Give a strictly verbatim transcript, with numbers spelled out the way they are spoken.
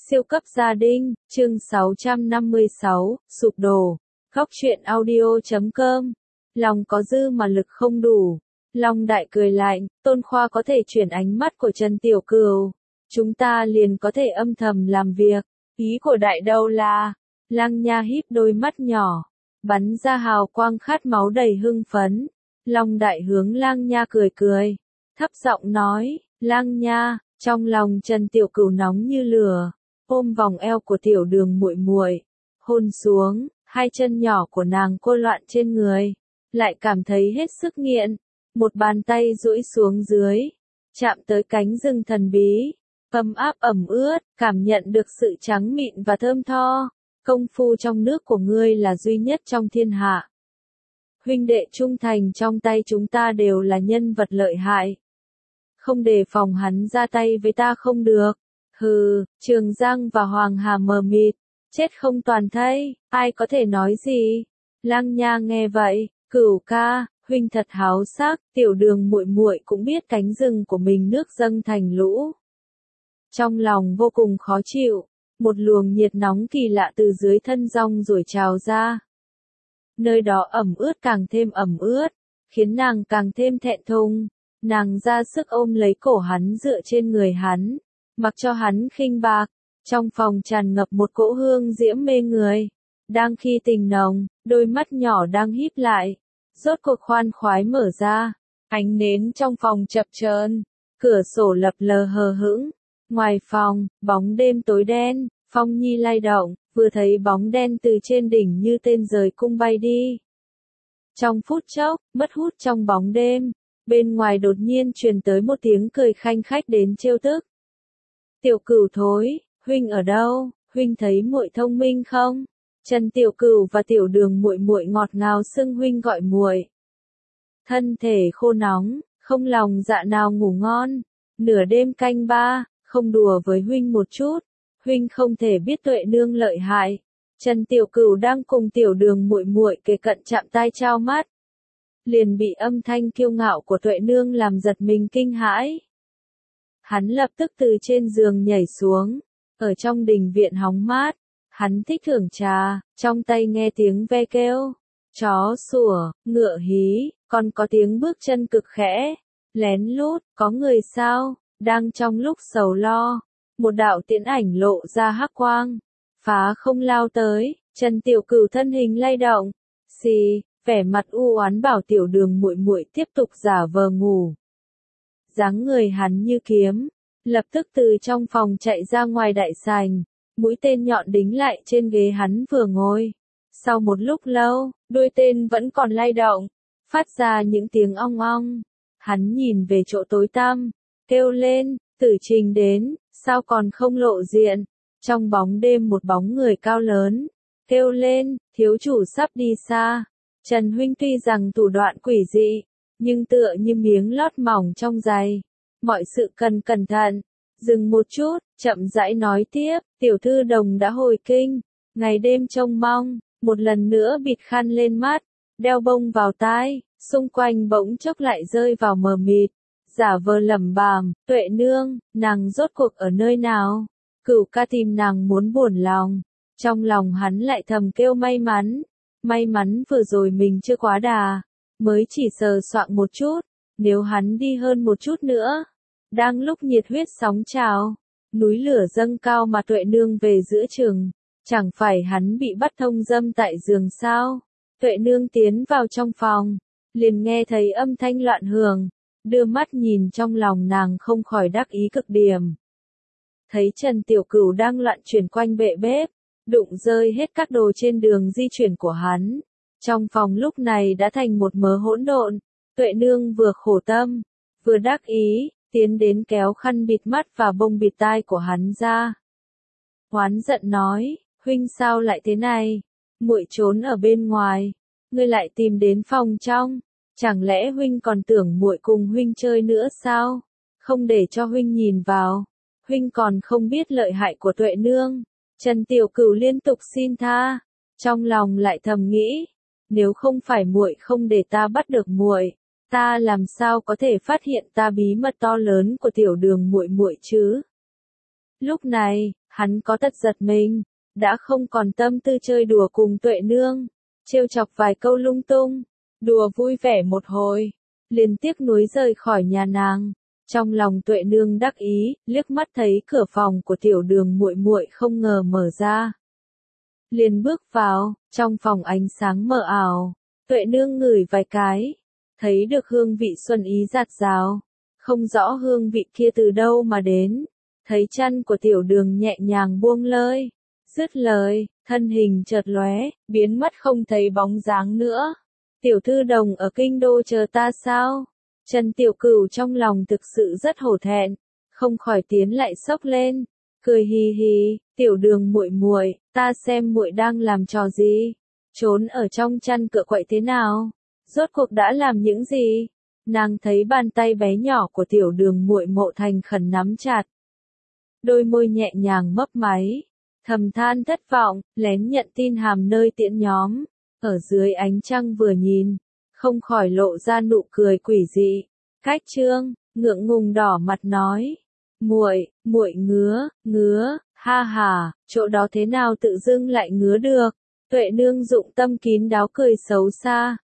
Siêu cấp gia đình, chương sáu trăm năm mươi sáu, sụp đổ. Góc truyện audio chấm com. Lòng có dư mà lực không đủ. Long đại cười lạnh, Tôn Khoa có thể chuyển ánh mắt của Trần Tiểu Cửu. Chúng ta liền có thể âm thầm làm việc. Ý của đại đâu là, Lăng Nha híp đôi mắt nhỏ, bắn ra hào quang khát máu đầy hưng phấn. Long đại hướng Lăng Nha cười cười, thấp giọng nói, Lăng Nha, trong lòng Trần Tiểu Cửu nóng như lửa, ôm vòng eo của Tiểu Đường muội muội, hôn xuống, hai chân nhỏ của nàng cô loạn trên người, lại cảm thấy hết sức nghiện. Một bàn tay duỗi xuống dưới, chạm tới cánh rừng thần bí, ấm áp ẩm ướt, cảm nhận được sự trắng mịn và thơm tho. Công phu trong nước của ngươi là duy nhất trong thiên hạ. Huynh đệ trung thành trong tay chúng ta đều là nhân vật lợi hại. Không đề phòng hắn ra tay với ta không được. Hừ, Trường Giang và Hoàng Hà mờ mịt, chết không toàn thây, ai có thể nói gì? Lăng Nha nghe vậy, Cửu ca, huynh thật háo sắc, Tiểu Đường muội muội cũng biết cánh rừng của mình nước dâng thành lũ. Trong lòng vô cùng khó chịu, một luồng nhiệt nóng kỳ lạ từ dưới thân rong rồi trào ra. Nơi đó ẩm ướt càng thêm ẩm ướt, khiến nàng càng thêm thẹn thùng. Nàng ra sức ôm lấy cổ hắn dựa trên người hắn, mặc cho hắn khinh bạc. Trong phòng tràn ngập một cỗ hương diễm mê người. Đang khi tình nồng, đôi mắt nhỏ đang híp lại, rốt cuộc khoan khoái mở ra. Ánh nến trong phòng chập chờn, cửa sổ lập lờ hờ hững. Ngoài phòng, bóng đêm tối đen, phong nhi lay động, vừa thấy bóng đen từ trên đỉnh như tên rời cung bay đi. Trong phút chốc, mất hút trong bóng đêm, bên ngoài đột nhiên truyền tới một tiếng cười khanh khách đến trêu tức. Tiểu Cửu thối, huynh ở đâu, huynh thấy muội thông minh không? Trần Tiểu Cửu và Tiểu Đường muội muội ngọt ngào xưng huynh gọi muội. Thân thể khô nóng, không lòng dạ nào ngủ ngon, nửa đêm canh ba, không đùa với huynh một chút, huynh không thể biết Tuệ nương lợi hại. Trần Tiểu Cửu đang cùng Tiểu Đường muội muội kề cận chạm tai trao mắt, liền bị âm thanh kiêu ngạo của Tuệ nương làm giật mình kinh hãi. Hắn lập tức từ trên giường nhảy xuống, ở trong đình viện hóng mát, hắn thích thưởng trà, trong tay nghe tiếng ve kêu, chó sủa, ngựa hí, còn có tiếng bước chân cực khẽ, lén lút, có người sao? Đang trong lúc sầu lo, một đạo tiễn ảnh lộ ra hắc quang, phá không lao tới. Trần Tiểu Cửu thân hình lay động, xì, vẻ mặt u oán bảo Tiểu Đường muội muội tiếp tục giả vờ ngủ. Dáng người hắn như kiếm, lập tức từ trong phòng chạy ra ngoài đại sảnh, mũi tên nhọn đính lại trên ghế hắn vừa ngồi. Sau một lúc lâu, đuôi tên vẫn còn lay động, phát ra những tiếng ong ong. Hắn nhìn về chỗ tối tăm, kêu lên, Tử Trình đến, sao còn không lộ diện? Trong bóng đêm một bóng người cao lớn, kêu lên, thiếu chủ sắp đi xa. Trần huynh tuy rằng thủ đoạn quỷ dị, nhưng tựa như miếng lót mỏng trong giày. Mọi sự cần cẩn thận. Dừng một chút, chậm rãi nói tiếp, Tiểu Thư Đồng đã hồi kinh, ngày đêm trông mong, một lần nữa bịt khăn lên mắt, đeo bông vào tai, xung quanh bỗng chốc lại rơi vào mờ mịt. Giả vờ lẩm bẩm, Tuệ nương, nàng rốt cuộc ở nơi nào? Cửu ca tìm nàng muốn buồn lòng. Trong lòng hắn lại thầm kêu may mắn. May mắn vừa rồi mình chưa quá đà, mới chỉ sờ soạng một chút. Nếu hắn đi hơn một chút nữa. Đang lúc nhiệt huyết sóng trào, núi lửa dâng cao mà Tuệ nương về giữa chừng. Chẳng phải hắn bị bắt thông dâm tại giường sao? Tuệ nương tiến vào trong phòng, liền nghe thấy âm thanh loạn hưởng. Đưa mắt nhìn trong lòng nàng không khỏi đắc ý cực điểm. Thấy Trần Tiểu Cửu đang loạn chuyển quanh bệ bếp, đụng rơi hết các đồ trên đường di chuyển của hắn. Trong phòng lúc này đã thành một mớ hỗn độn. Tuệ nương vừa khổ tâm, vừa đắc ý, tiến đến kéo khăn bịt mắt và bông bịt tai của hắn ra. Hoán giận nói, huynh sao lại thế này? Muội trốn ở bên ngoài, ngươi lại tìm đến phòng trong. Chẳng lẽ huynh còn tưởng muội cùng huynh chơi nữa sao? Không để cho huynh nhìn vào. Huynh còn không biết lợi hại của Tuệ nương. Trần Tiểu Cửu liên tục xin tha, trong lòng lại thầm nghĩ, nếu không phải muội không để ta bắt được muội, ta làm sao có thể phát hiện ta bí mật to lớn của Tiểu Đường muội muội chứ? Lúc này, Hắn có tật giật mình, đã không còn tâm tư chơi đùa cùng Tuệ Nương, trêu chọc vài câu lung tung, đùa vui vẻ một hồi, liền tiếc nuối rời khỏi nhà nàng. Trong lòng Tuệ Nương đắc ý, liếc mắt thấy cửa phòng của Tiểu Đường muội muội không ngờ mở ra, liền bước vào, trong phòng ánh sáng mờ ảo, Tuệ Nương ngửi vài cái, thấy được hương vị xuân ý dạt dào, không rõ hương vị kia từ đâu mà đến, thấy chân của Tiểu Đường nhẹ nhàng buông lơi, dứt lời, thân hình chợt lóe, biến mất không thấy bóng dáng nữa. Tiểu thư đồng ở kinh đô chờ ta sao? Trần Tiểu Cửu trong lòng thực sự rất hổ thẹn, không khỏi tiến lại xốc lên, cười hì hì, Tiểu Đường muội muội, ta xem muội đang làm trò gì? Trốn ở trong chăn cựa quậy thế nào? Rốt cuộc đã làm những gì? Nàng thấy bàn tay bé nhỏ của Tiểu Đường muội mộ thành khẩn nắm chặt, đôi môi nhẹ nhàng mấp máy, thầm than thất vọng, lén nhận tin hàm nơi tiễn nhóm, ở dưới ánh trăng vừa nhìn, không khỏi lộ ra nụ cười quỷ dị. Cách Trương, ngượng ngùng đỏ mặt nói, muội, muội ngứa, ngứa, ha ha, chỗ đó thế nào tự dưng lại ngứa được. Tuệ Nương dụng tâm kín đáo cười xấu xa,